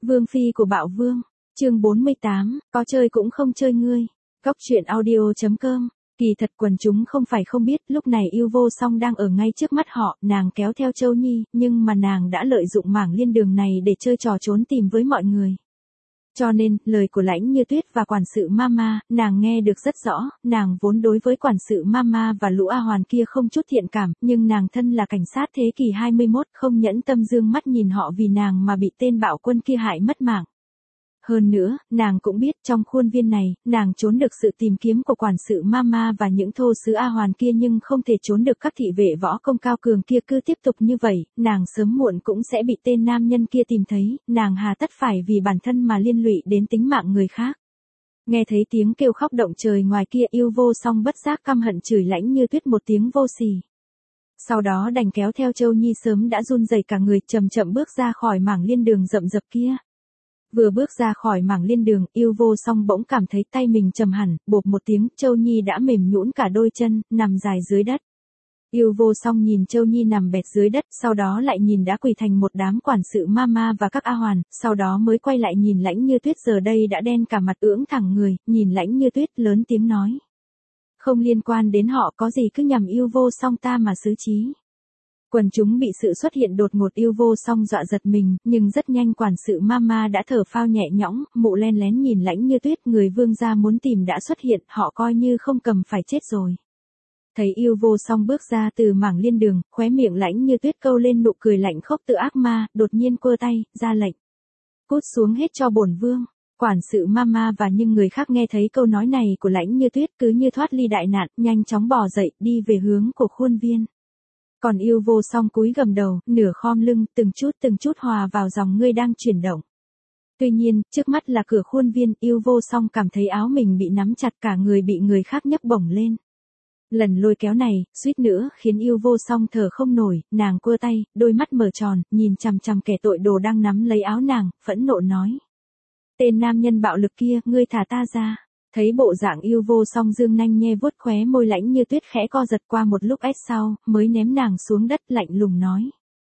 Vương phi của Bạo Vương, chương 48, có chơi cũng không chơi ngươi. Góc truyện audio.com. Kỳ thật quần chúng không phải không biết, lúc này Yêu Vô Song đang ở ngay trước mắt họ, nàng kéo theo Châu Nhi, nhưng mà nàng đã lợi dụng mảng liên đường này để chơi trò trốn tìm với mọi người. Cho nên, lời của Lãnh Như Tuyết và quản sự Mama, nàng nghe được rất rõ, nàng vốn đối với quản sự Mama và lũ A Hoàn kia không chút thiện cảm, nhưng nàng thân là cảnh sát thế kỷ 21, không nhẫn tâm dương mắt nhìn họ vì nàng mà bị tên bạo quân kia hại mất mạng. Hơn nữa, nàng cũng biết trong khuôn viên này, nàng trốn được sự tìm kiếm của quản sự Mama và những thô sứ A Hoàn kia nhưng không thể trốn được các thị vệ võ công cao cường kia. Cứ tiếp tục như vậy, nàng sớm muộn cũng sẽ bị tên nam nhân kia tìm thấy, nàng hà tất phải vì bản thân mà liên lụy đến tính mạng người khác. Nghe thấy tiếng kêu khóc động trời ngoài kia, Yêu Vô Song bất giác căm hận chửi Lãnh Như Tuyết một tiếng vô sỉ. Sau đó đành kéo theo Châu Nhi sớm đã run rẩy cả người, chậm chậm bước ra khỏi mảng liên đường rậm rập kia. Vừa bước ra khỏi mảng liên đường, Yêu Vô Song bỗng cảm thấy tay mình trầm hẳn, bộp một tiếng, Châu Nhi đã mềm nhũn cả đôi chân, nằm dài dưới đất. Yêu Vô Song nhìn Châu Nhi nằm bệt dưới đất, sau đó lại nhìn đã quỳ thành một đám quản sự Mama và các A Hoàn, sau đó mới quay lại nhìn Lãnh Như Tuyết giờ đây đã đen cả mặt, ưỡn thẳng người, nhìn Lãnh Như Tuyết lớn tiếng nói. Không liên quan đến họ, có gì cứ nhằm Yêu Vô Song ta mà xử trí. Quần chúng bị sự xuất hiện đột ngột Yêu Vô Song dọa giật mình, nhưng rất nhanh quản sự Mama đã thở phào nhẹ nhõm, mụ len lén nhìn Lãnh Như Tuyết, người vương gia muốn tìm đã xuất hiện, họ coi như không cầm phải chết rồi. Thấy Yêu Vô Song bước ra từ mảng liên đường, khóe miệng Lãnh Như Tuyết câu lên nụ cười lạnh khốc tự ác ma, đột nhiên quơ tay, ra lệnh. Cút xuống hết cho bổn vương. Quản sự Mama và những người khác nghe thấy câu nói này của Lãnh Như Tuyết cứ như thoát ly đại nạn, nhanh chóng bò dậy, đi về hướng của khuôn viên. Còn Yêu Vô Song cúi gằm đầu, nửa khom lưng, từng chút hòa vào dòng người đang chuyển động. Tuy nhiên, trước mắt là cửa khuôn viên, Yêu Vô Song cảm thấy áo mình bị nắm chặt, cả người bị người khác nhấc bổng lên. Lần lôi kéo này, suýt nữa khiến Yêu Vô Song thở không nổi, nàng quơ tay, đôi mắt mở tròn, nhìn chằm chằm kẻ tội đồ đang nắm lấy áo nàng, phẫn nộ nói. Tên nam nhân bạo lực kia, ngươi thả ta ra. Thấy bộ dạng Yêu Vô Song dương nanh nhe vuốt khóe môi, Lãnh Như Tuyết khẽ co giật, qua một lúc sau, mới ném nàng xuống đất, lạnh lùng nói.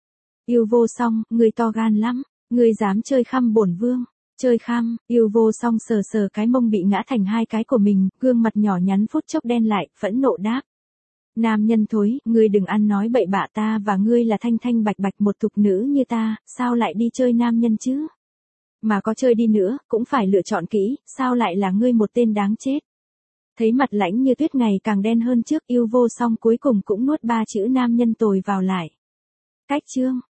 Yêu Vô Song, ngươi to gan lắm, ngươi dám chơi khăm bổn vương. Chơi khăm, Yêu Vô Song sờ sờ cái mông bị ngã thành hai cái của mình, gương mặt nhỏ nhắn phút chốc đen lại, phẫn nộ đáp. Nam nhân thối, ngươi đừng ăn nói bậy bạ, ta và ngươi là thanh thanh bạch bạch một thục nữ như ta, sao lại đi chơi nam nhân chứ? Mà có chơi đi nữa, cũng phải lựa chọn kỹ, sao lại là ngươi một tên đáng chết. Thấy mặt Lãnh Như Tuyết ngày càng đen hơn trước, Yêu Vô Song cuối cùng cũng nuốt ba chữ nam nhân tồi vào lại. Cách chương.